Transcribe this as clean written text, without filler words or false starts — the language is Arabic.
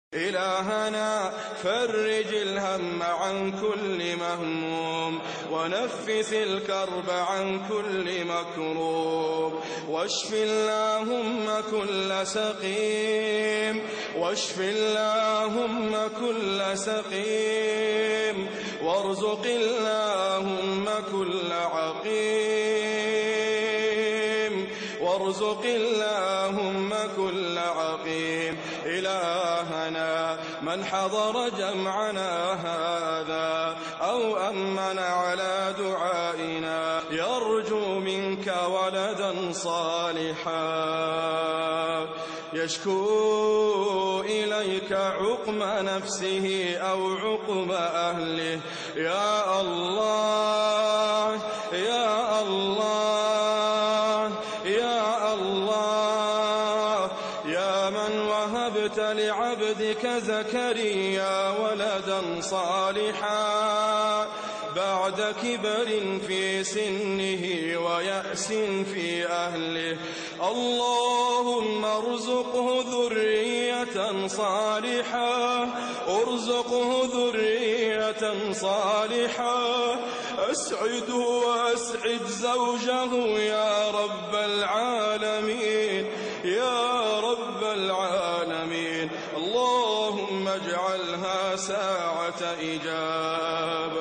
إلهنا فرج الهم عن كل مهموم، ونفس الكرب عن كل مكروب، واشف اللهم كل سقيم، واشف اللهم كل سقيم، وارزق اللهم كل عقيم، وارزق اللهم كل عقيم. إلهنا من حضر جمعنا هذا أو أمن على دعائنا يرجو منك ولدا صالحا يشكو إليك عقم نفسه أو عقم أهله، يا الله يا الله يا الله، يا من وهبت لعبدك زكريا ولدا صالحا بعد كبر في سنه ويأس في أهله، اللهم ارزقه ذرية صالحة، ارزقه ذرية صالحة، أسعده وأسعد زوجه يا رب العالمين يا رب العالمين. اللهم اجعلها ساعة إجابة.